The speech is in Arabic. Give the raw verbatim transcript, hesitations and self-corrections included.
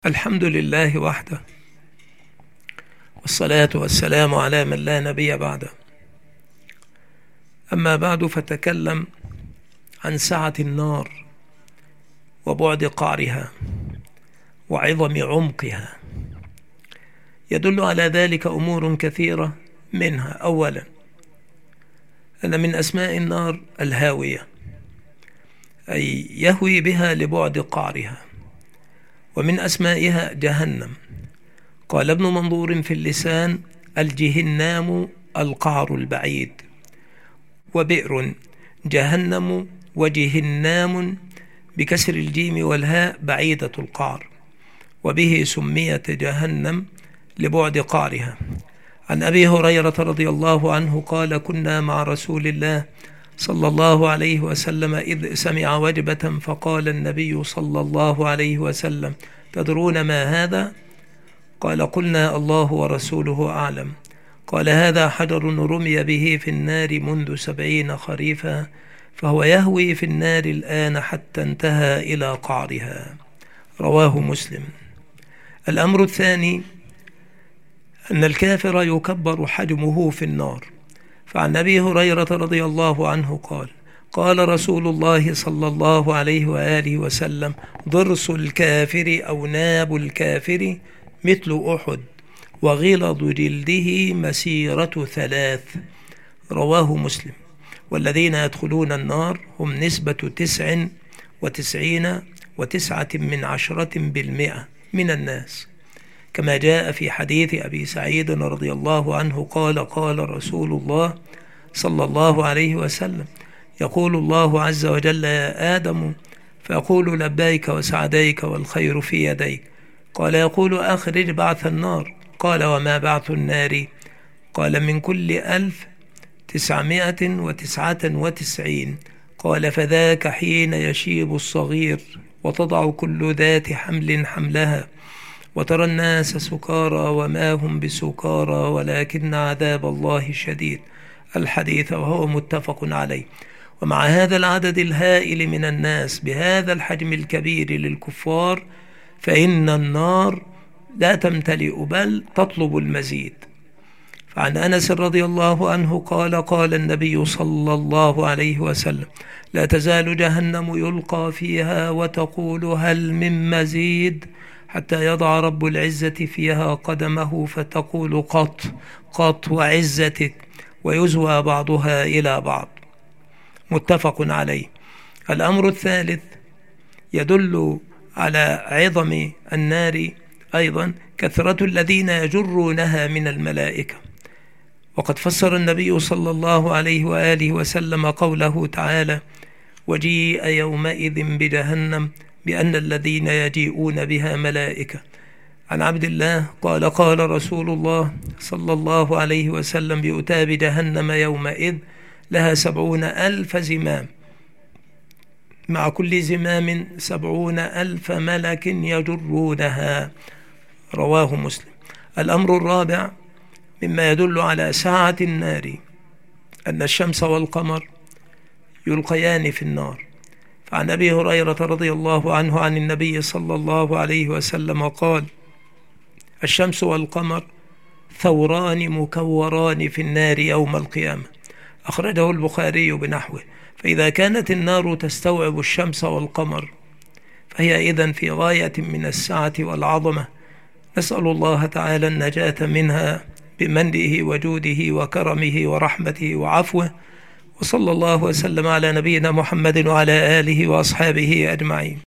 الحمد لله وحده، والصلاة والسلام على من لا نبي بعده. أما بعد، فتكلم عن سعة النار وبعد قعرها وعظم عمقها. يدل على ذلك أمور كثيرة، منها أولا أن من أسماء النار الهاوية، أي يهوي بها لبعد قعرها، ومن أسمائها جهنم. قال ابن منظور في اللسان: الجهنام القعر البعيد. وبئر جهنم وجهنام بكسر الجيم والهاء بعيدة القعر، وبه سميت جهنم لبعد قعرها. عن أبي هريرة رضي الله عنه قال: كنا مع رسول الله صلى الله عليه وسلم إذ سمع وجبة، فقال النبي صلى الله عليه وسلم: تدرون ما هذا؟ قال: قلنا: الله ورسوله أعلم. قال: هذا حجر رمي به في النار منذ سبعين خريفا، فهو يهوي في النار الآن حتى انتهى إلى قعرها. رواه مسلم. الأمر الثاني أن الكافر يكبر حجمه في النار. فعن أبي هريرة رضي الله عنه قال: قال رسول الله صلى الله عليه وآله وسلم: ضرس الكافر أو ناب الكافر مثل أحد، وغلظ جلده مسيرة ثلاث. رواه مسلم. والذين يدخلون النار هم نسبة تسع وتسعين وتسعة من عشرة بالمئة من الناس، كما جاء في حديث أبي سعيد رضي الله عنه قال: قال رسول الله صلى الله عليه وسلم: يقول الله عز وجل: يا آدم، فأقول لبيك وسعديك والخير في يديك. قال: يقول: أخرج بعث النار. قال: وما بعث النار؟ قال: من كل ألف تسعمائة وتسعة وتسعين. قال: فذاك حين يشيب الصغير وتضع كل ذات حمل حملها، وترى الناس سكارى وما هم بسكارى ولكن عذاب الله شديد. الحديث وهو متفق عليه. ومع هذا العدد الهائل من الناس بهذا الحجم الكبير للكفار، فإن النار لا تمتلئ بل تطلب المزيد. فعن أنس رضي الله عنه قال: قال النبي صلى الله عليه وسلم: لا تزال جهنم يلقى فيها وتقول هل من مزيد، حتى يضع رب العزة فيها قدمه فتقول قط قط وعزتك، ويزوى بعضها إلى بعض. متفق عليه. الأمر الثالث يدل على عظم النار أيضا كثرة الذين يجرونها من الملائكة. وقد فسر النبي صلى الله عليه وآله وسلم قوله تعالى: وجيء يومئذ بجهنم بأن الذين يجيئون بها ملائكة. عن عبد الله قال: قال رسول الله صلى الله عليه وسلم: يؤتى بجهنم يومئذ لها سبعون ألف زمام، مع كل زمام سبعون ألف ملك يجرونها. رواه مسلم. الأمر الرابع مما يدل على سعة النار أن الشمس والقمر يلقيان في النار. فعن أبي هريرة رضي الله عنه عن النبي صلى الله عليه وسلم قال: الشمس والقمر ثوران مكوران في النار يوم القيامة. أخرجه البخاري بنحوه. فإذا كانت النار تستوعب الشمس والقمر، فهي إذن في غاية من السعة والعظمة. نسأل الله تعالى النجاة منها بمنه وجوده وكرمه ورحمته وعفوه. وصلى الله وسلم على نبينا محمد وعلى آله وأصحابه أجمعين.